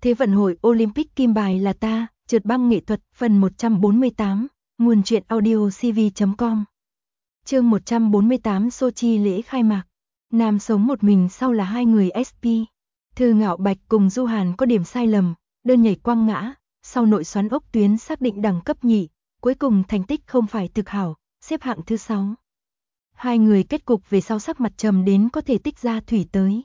Thế vận hội Olympic kim bài là ta, trượt băng nghệ thuật, phần 148, nguồn truyện audio cv.com. Chương 148 Sochi lễ khai mạc. Nam sống một mình sau là hai người SP. Thư Ngạo Bạch cùng Du Hàn có điểm sai lầm, đơn nhảy quăng ngã, sau nội xoắn ốc tuyến xác định đẳng cấp nhị, cuối cùng thành tích không phải thực hảo, xếp hạng thứ 6. Hai người kết cục về sau sắc mặt trầm đến có thể tích ra thủy tới.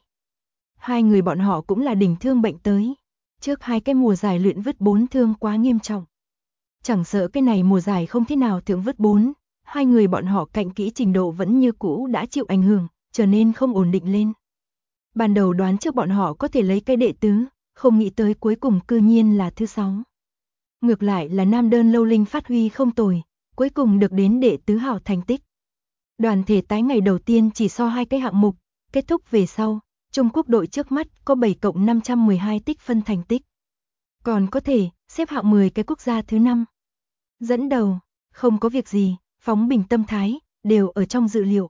Hai người bọn họ cũng là đỉnh thương bệnh tới. Trước hai cái mùa giải luyện vứt 4 thương quá nghiêm trọng. Chẳng sợ cái này mùa giải không thế nào thượng vứt 4, hai người bọn họ cạnh kỹ trình độ vẫn như cũ đã chịu ảnh hưởng, trở nên không ổn định lên. Ban đầu đoán trước bọn họ có thể lấy cái đệ tứ, không nghĩ tới cuối cùng cư nhiên là thứ 6. Ngược lại là nam đơn Lâu Linh phát huy không tồi, cuối cùng được đến đệ tứ hảo thành tích. Đoàn thể tái ngày đầu tiên chỉ so hai cái hạng mục, kết thúc về sau, Trung Quốc đội trước mắt có 7+512 tích phân thành tích. Còn có thể xếp hạng 10 cái quốc gia thứ 5. Dẫn đầu, không có việc gì, phóng bình tâm thái, đều ở trong dự liệu.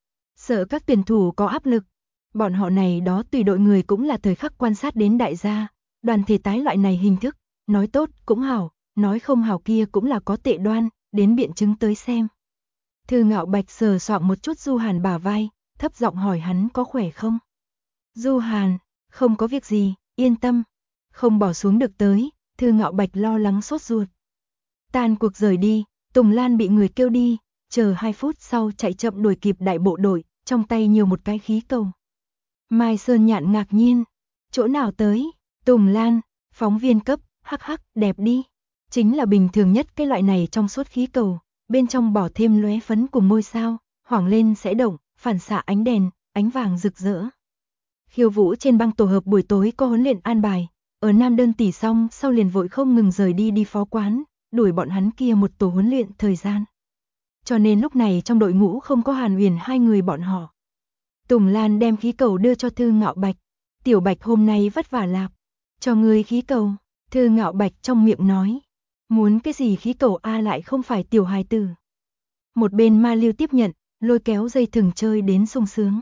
Sợ các tuyển thủ có áp lực, bọn họ này đó tùy đội người cũng là thời khắc quan sát đến đại gia, đoàn thể tái loại này hình thức, nói tốt cũng hảo, nói không hảo kia cũng là có tệ đoan, đến biện chứng tới xem. Thư Ngạo Bạch sờ soạng một chút Du Hàn bả vai, thấp giọng hỏi hắn có khỏe không? Du Hàn, không có việc gì, yên tâm. Không bỏ xuống được tới, Thư Ngạo Bạch lo lắng sốt ruột. Tan cuộc rời đi, Tùng Lan bị người kêu đi, chờ 2 phút sau chạy chậm đuổi kịp đại bộ đội, trong tay nhiều một cái khí cầu. Mai Sơn Nhạn ngạc nhiên, chỗ nào tới? Tùng Lan, phóng viên cấp, hắc hắc, đẹp đi. Chính là bình thường nhất cái loại này trong suốt khí cầu, bên trong bỏ thêm lóe phấn cùng ngôi sao, hoảng lên sẽ động, phản xạ ánh đèn, ánh vàng rực rỡ. Khiêu vũ trên băng tổ hợp buổi tối có huấn luyện an bài, ở nam đơn tỷ xong sau liền vội không ngừng rời đi phó quán, đuổi bọn hắn kia một tổ huấn luyện thời gian. Cho nên lúc này trong đội ngũ không có Hàn Huyền hai người bọn họ. Tùng Lan đem khí cầu đưa cho Thư Ngạo Bạch, Tiểu Bạch hôm nay vất vả lạp, cho ngươi khí cầu. Thư Ngạo Bạch trong miệng nói, muốn cái gì khí cầu a lại không phải tiểu hài tử. Một bên Ma Lưu tiếp nhận, lôi kéo dây thừng chơi đến sung sướng.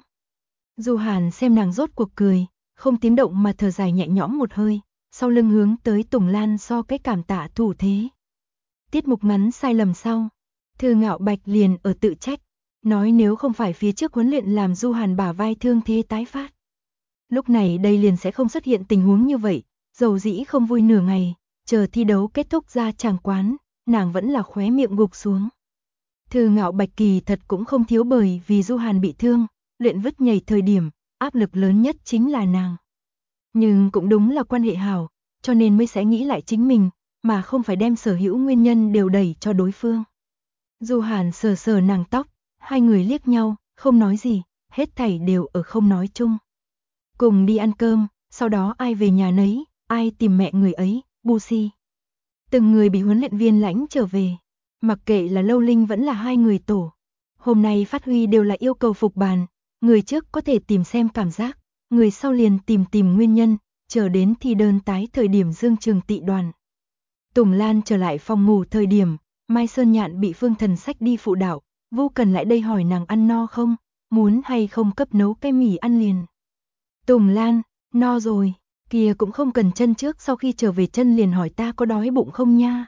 Du Hàn xem nàng rốt cuộc cười, không tiếng động mà thở dài nhẹ nhõm một hơi, sau lưng hướng tới Tùng Lan so cái cảm tạ thủ thế. Tiết mục ngắn sai lầm sau, Thư Ngạo Bạch liền ở tự trách, nói nếu không phải phía trước huấn luyện làm Du Hàn bả vai thương thế tái phát. Lúc này đây liền sẽ không xuất hiện tình huống như vậy, dầu dĩ không vui nửa ngày, chờ thi đấu kết thúc ra tràng quán, nàng vẫn là khóe miệng gục xuống. Thư Ngạo Bạch kỳ thật cũng không thiếu bởi vì Du Hàn bị thương, luyện vứt nhảy thời điểm, áp lực lớn nhất chính là nàng. Nhưng cũng đúng là quan hệ hảo, cho nên mới sẽ nghĩ lại chính mình, mà không phải đem sở hữu nguyên nhân đều đẩy cho đối phương. Du Hàn sờ sờ nàng tóc, hai người liếc nhau, không nói gì, hết thảy đều ở không nói chung. Cùng đi ăn cơm, sau đó ai về nhà nấy, ai tìm mẹ người ấy, bu si. Từng người bị huấn luyện viên lãnh trở về, mặc kệ là Lâu Linh vẫn là hai người tổ. Hôm nay phát huy đều là yêu cầu phục bàn, người trước có thể tìm xem cảm giác, người sau liền tìm nguyên nhân, chờ đến thi đơn tái thời điểm dương trường tị đoàn. Tùng Lan trở lại phòng ngủ thời điểm, Mai Sơn Nhạn bị Phương Thần xách đi phụ đạo, Vô Cần lại đây hỏi nàng ăn no không, muốn hay không cấp nấu cái mì ăn liền. Tùng Lan, no rồi, kia cũng không cần chân trước sau khi trở về chân liền hỏi ta có đói bụng không nha.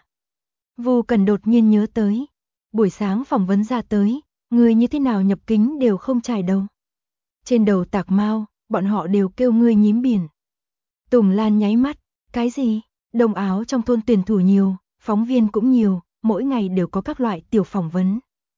Vô Cần đột nhiên nhớ tới, buổi sáng phỏng vấn ra tới, người như thế nào nhập kính đều không trải đầu. Trên đầu tạc mau, bọn họ đều kêu ngươi nhím biển. Tùng Lan nháy mắt, cái gì? Đồng áo trong thôn tuyển thủ nhiều, phóng viên cũng nhiều, mỗi ngày đều có các loại tiểu phỏng vấn.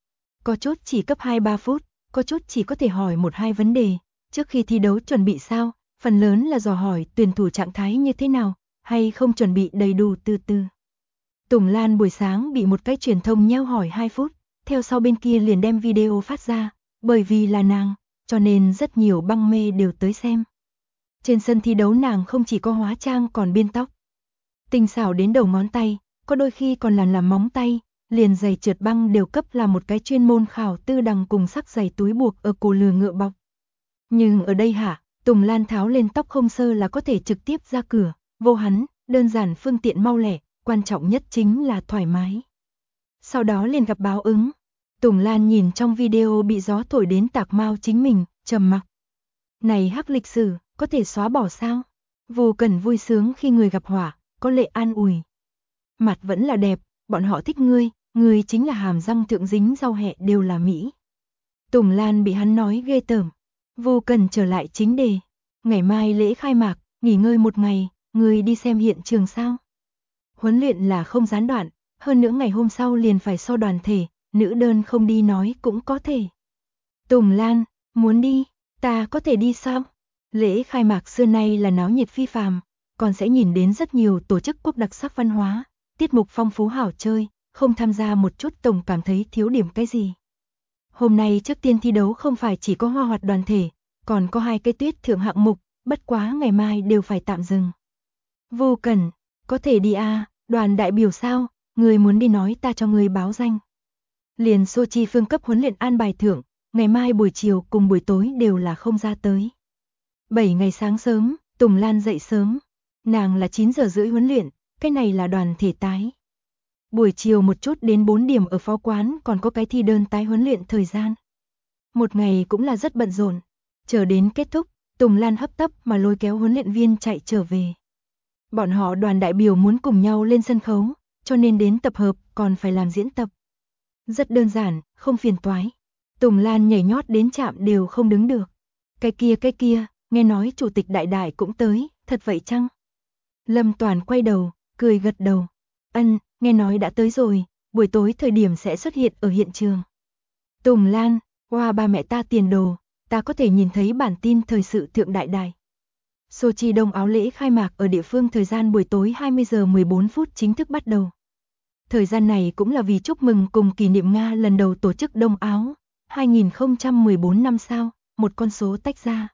Có chút chỉ cấp 2-3 phút, có chút chỉ có thể hỏi 1-2 vấn đề, trước khi thi đấu chuẩn bị sao, phần lớn là dò hỏi tuyển thủ trạng thái như thế nào, hay không chuẩn bị đầy đủ từ từ. Tùng Lan buổi sáng bị một cái truyền thông nheo hỏi 2 phút, theo sau bên kia liền đem video phát ra, bởi vì là nàng, cho nên rất nhiều băng mê đều tới xem. Trên sân thi đấu nàng không chỉ có hóa trang còn biên tóc. Tinh xảo đến đầu ngón tay, có đôi khi còn làm móng tay, liền giày trượt băng đều cấp là một cái chuyên môn khảo tư đằng cùng sắc giày túi buộc ở cổ lừa ngựa bọc. Nhưng ở đây hả, Tùng Lan tháo lên tóc không sơ là có thể trực tiếp ra cửa, vô hắn, đơn giản phương tiện mau lẻ, quan trọng nhất chính là thoải mái. Sau đó liền gặp báo ứng. Tùng Lan nhìn trong video bị gió thổi đến tạc mau chính mình, trầm mặc. Này hắc lịch sử, có thể xóa bỏ sao? Vô Cần vui sướng khi người gặp họa, có lệ an ủi. Mặt vẫn là đẹp, bọn họ thích ngươi chính là hàm răng thượng dính rau hẹ đều là Mỹ. Tùng Lan bị hắn nói ghê tởm. Vô Cần trở lại chính đề. Ngày mai lễ khai mạc, nghỉ ngơi một ngày, ngươi đi xem hiện trường sao? Huấn luyện là không gián đoạn, hơn nữa ngày hôm sau liền phải so đoàn thể, nữ đơn không đi nói cũng có thể. Tùng Lan, muốn đi, ta có thể đi sao? Lễ khai mạc xưa nay là náo nhiệt phi phàm, còn sẽ nhìn đến rất nhiều tổ chức quốc đặc sắc văn hóa, tiết mục phong phú hảo chơi, không tham gia một chút tổng cảm thấy thiếu điểm cái gì. Hôm nay trước tiên thi đấu không phải chỉ có hoa hoạt đoàn thể, còn có 2 cái tuyết thượng hạng mục, bất quá ngày mai đều phải tạm dừng. Vô Cần, có thể đi à, đoàn đại biểu sao, người muốn đi nói ta cho người báo danh. Liền Sochi phương cấp huấn luyện an bài thưởng, ngày mai buổi chiều cùng buổi tối đều là không ra tới. 7 ngày sáng sớm, Tùng Lan dậy sớm, nàng là 9 giờ rưỡi huấn luyện, cái này là đoàn thể tái. Buổi chiều một chút đến 4 điểm ở phó quán còn có cái thi đơn tái huấn luyện thời gian. Một ngày cũng là rất bận rộn, chờ đến kết thúc, Tùng Lan hấp tấp mà lôi kéo huấn luyện viên chạy trở về. Bọn họ đoàn đại biểu muốn cùng nhau lên sân khấu, cho nên đến tập hợp còn phải làm diễn tập. Rất đơn giản, không phiền toái. Tùng Lan nhảy nhót đến chạm đều không đứng được. Cái kia, nghe nói chủ tịch đại đại cũng tới, thật vậy chăng? Lâm Toàn quay đầu, cười gật đầu. Nghe nói đã tới rồi, buổi tối thời điểm sẽ xuất hiện ở hiện trường. Tùng Lan, qua ba mẹ ta tiền đồ, ta có thể nhìn thấy bản tin thời sự thượng đại đài. Sochi Đông Áo lễ khai mạc ở địa phương thời gian buổi tối 20 giờ 14 phút chính thức bắt đầu. Thời gian này cũng là vì chúc mừng cùng kỷ niệm Nga lần đầu tổ chức Đông Áo, 2014 năm sau, một con số tách ra.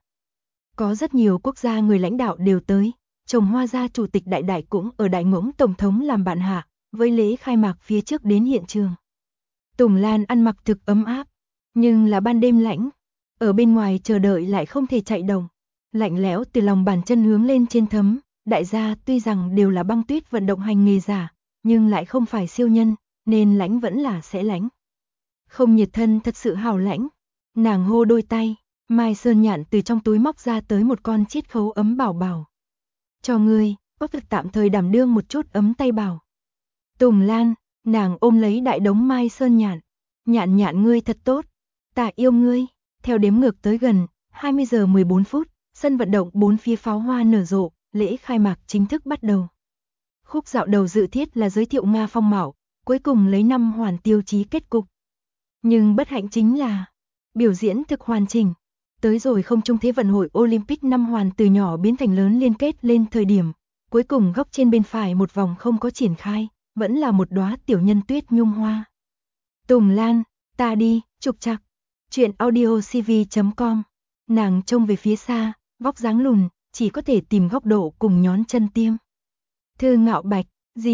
Có rất nhiều quốc gia người lãnh đạo đều tới, chồng Hoa gia chủ tịch đại đại cũng ở đại ngỗng tổng thống làm bạn hạ, với lễ khai mạc phía trước đến hiện trường. Tùng Lan ăn mặc thực ấm áp, nhưng là ban đêm lạnh, ở bên ngoài chờ đợi lại không thể chạy đồng. Lạnh lẽo từ lòng bàn chân hướng lên trên thấm, đại gia tuy rằng đều là băng tuyết vận động hành nghề giả, nhưng lại không phải siêu nhân, nên lãnh vẫn là sẽ lãnh. Không nhiệt thân thật sự hào lãnh, nàng hô đôi tay, Mai Sơn Nhạn từ trong túi móc ra tới một con chiết khấu ấm bảo bảo. Cho ngươi, có thực tạm thời đảm đương một chút ấm tay bảo. Tùng Lan, nàng ôm lấy đại đống Mai Sơn Nhạn, nhạn ngươi thật tốt, ta yêu ngươi, theo đếm ngược tới gần, 20 giờ 14 phút. Sân vận động bốn phía pháo hoa nở rộ, lễ khai mạc chính thức bắt đầu. Khúc dạo đầu dự thiết là giới thiệu Nga phong mạo, cuối cùng lấy 5 hoàn tiêu chí kết cục. Nhưng bất hạnh chính là, biểu diễn thực hoàn chỉnh. Tới rồi không trung thế vận hội Olympic 5 hoàn từ nhỏ biến thành lớn liên kết lên thời điểm, cuối cùng góc trên bên phải một vòng không có triển khai, vẫn là một đóa tiểu nhân tuyết nhung hoa. Tùng Lan, ta đi, trục trặc. Chuyện audiocv.com. Nàng trông về phía xa, vóc dáng lùn, chỉ có thể tìm góc độ cùng nhón chân tiêm. Thư Ngạo Bạch,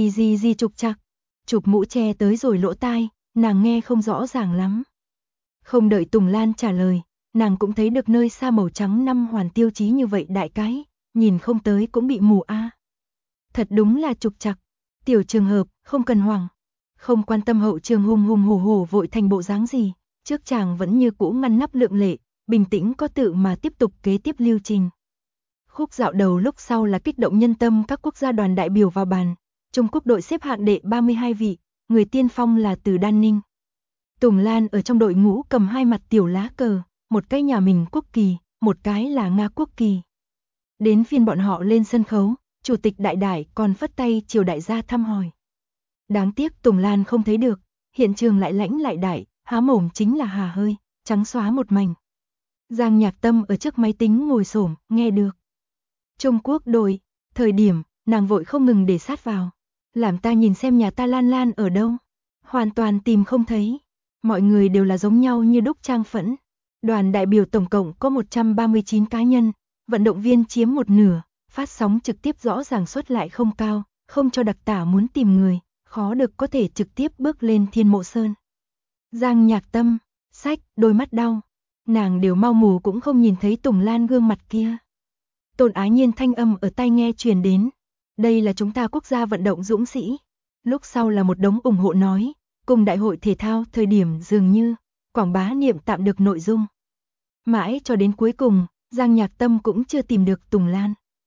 gì trục trặc. Chụp mũ che tới rồi lỗ tai, nàng nghe không rõ ràng lắm. Không đợi Tùng Lan trả lời, nàng cũng thấy được nơi xa màu trắng 5 hoàn tiêu chí như vậy đại cái, nhìn không tới cũng bị mù a. Thật đúng là trục trặc. Tiểu trường hợp, không cần hoảng. Không quan tâm hậu trường hùng hổ vội thành bộ dáng gì, trước chàng vẫn như cũ ngăn nắp lượng lệ, bình tĩnh có tự mà tiếp tục kế tiếp lưu trình. Khúc dạo đầu lúc sau là kích động nhân tâm các quốc gia đoàn đại biểu vào bàn. Trung Quốc đội xếp hạng đệ 32 vị, người tiên phong là Từ Đan Ninh. Tùng Lan ở trong đội ngũ cầm 2 mặt tiểu lá cờ, một cái nhà mình quốc kỳ, một cái là Nga quốc kỳ. Đến phiên bọn họ lên sân khấu, chủ tịch đại đại còn phất tay chiều đại gia thăm hỏi. Đáng tiếc Tùng Lan không thấy được, hiện trường lại lãnh lại đại, há mồm chính là hà hơi, trắng xóa một mảnh. Giang Nhạc Tâm ở trước máy tính ngồi xổm, nghe được. Trung Quốc đội, thời điểm, nàng vội không ngừng để sát vào. Làm ta nhìn xem nhà ta Lan Lan ở đâu. Hoàn toàn tìm không thấy. Mọi người đều là giống nhau như đúc trang phẫn. Đoàn đại biểu tổng cộng có 139 cá nhân, vận động viên chiếm một nửa, phát sóng trực tiếp rõ ràng suất lại không cao, không cho đặc tả muốn tìm người, khó được có thể trực tiếp bước lên Thiên Mộ Sơn. Giang Nhạc Tâm, sách, đôi mắt đau. Nàng đều mau mù cũng không nhìn thấy Tùng Lan gương mặt kia. Tôn Ái Nhiên thanh âm ở tai nghe truyền đến. Đây là chúng ta quốc gia vận động dũng sĩ. Lúc sau là một đống ủng hộ nói, cùng đại hội thể thao thời điểm dường như, quảng bá niệm tạm được nội dung. Mãi cho đến cuối cùng, Giang Nhạc Tâm cũng chưa tìm được Tùng Lan.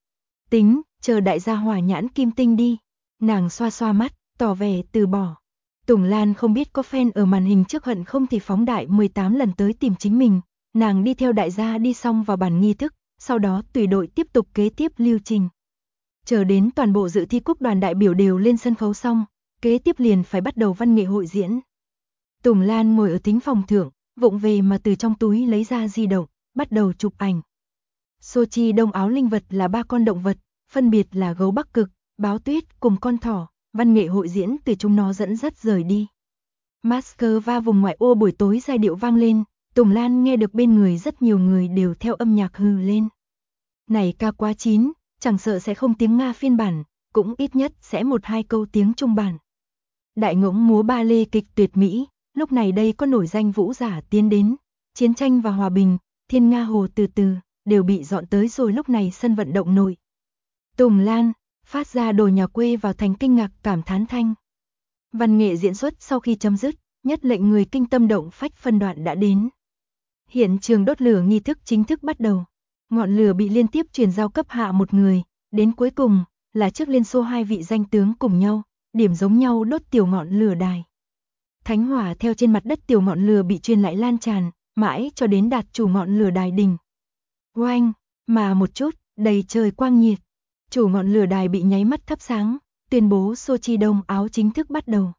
Tính, chờ đại gia hỏa nhãn kim tinh đi. Nàng xoa xoa mắt, tỏ vẻ từ bỏ. Tùng Lan không biết có fan ở màn hình trước hận không thì phóng đại 18 lần tới tìm chính mình. Nàng đi theo đại gia đi xong vào bàn nghi thức, sau đó tùy đội tiếp tục kế tiếp lưu trình. Chờ đến toàn bộ dự thi quốc đoàn đại biểu đều lên sân khấu xong, kế tiếp liền phải bắt đầu văn nghệ hội diễn. Tùng Lan ngồi ở thính phòng thượng, vụng về mà từ trong túi lấy ra di động, bắt đầu chụp ảnh. Sochi đông áo linh vật là 3 con động vật, phân biệt là gấu Bắc Cực, báo tuyết cùng con thỏ, văn nghệ hội diễn từ chúng nó dẫn dắt rời đi. Moscow vùng ngoại ô buổi tối giai điệu vang lên, Tùng Lan nghe được bên người rất nhiều người đều theo âm nhạc hừ lên. Này ca quá chín, chẳng sợ sẽ không tiếng Nga phiên bản, cũng ít nhất sẽ 1-2 câu tiếng Trung bản. Đại ngỗng múa ba lê kịch tuyệt mỹ, lúc này đây có nổi danh vũ giả tiến đến, chiến tranh và hòa bình, thiên Nga hồ từ từ, đều bị dọn tới rồi lúc này sân vận động nội. Tùng Lan, phát ra đồ nhà quê vào thành kinh ngạc cảm thán thanh. Văn nghệ diễn xuất sau khi chấm dứt, nhất lệnh người kinh tâm động phách phân đoạn đã đến. Hiện trường đốt lửa nghi thức chính thức bắt đầu. Ngọn lửa bị liên tiếp truyền giao cấp hạ một người, đến cuối cùng là trước Liên Xô 2 vị danh tướng cùng nhau, điểm giống nhau đốt tiểu ngọn lửa đài. Thánh hỏa theo trên mặt đất tiểu ngọn lửa bị truyền lại lan tràn, mãi cho đến đạt chủ ngọn lửa đài đỉnh. Oanh, mà một chút, đầy trời quang nhiệt. Chủ ngọn lửa đài bị nháy mắt thắp sáng, tuyên bố Sochi đông áo chính thức bắt đầu.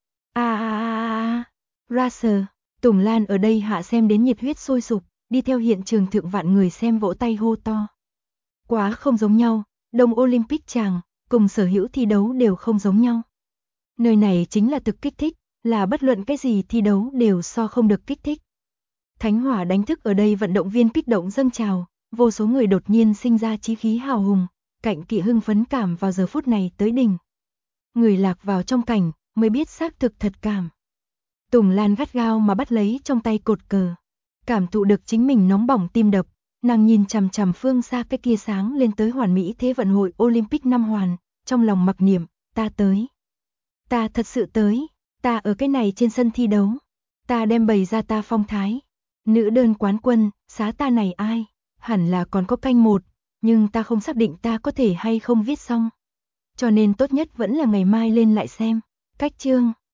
Russell, Tùng Lan ở đây hạ xem đến nhiệt huyết sôi sục, đi theo hiện trường thượng vạn người xem vỗ tay hô to. Quá không giống nhau, Đông Olympic chàng, cùng sở hữu thi đấu đều không giống nhau. Nơi này chính là thực kích thích, là bất luận cái gì thi đấu đều so không được kích thích. Thánh hỏa đánh thức ở đây vận động viên kích động dâng trào, vô số người đột nhiên sinh ra chí khí hào hùng, cảnh kỵ hưng phấn cảm vào giờ phút này tới đỉnh. Người lạc vào trong cảnh, mới biết xác thực thật cảm. Tùng Lan gắt gao mà bắt lấy trong tay cột cờ. Cảm thụ được chính mình nóng bỏng tim đập, nàng nhìn chằm chằm phương xa cái kia sáng lên tới hoàn mỹ thế vận hội Olympic năm hoàn, trong lòng mặc niệm, ta tới. Ta thật sự tới, ta ở cái này trên sân thi đấu, ta đem bày ra ta phong thái. Nữ đơn quán quân, xá ta này ai, hẳn là còn có canh một, nhưng ta không xác định ta có thể hay không viết xong. Cho nên tốt nhất vẫn là ngày mai lên lại xem. Cách chương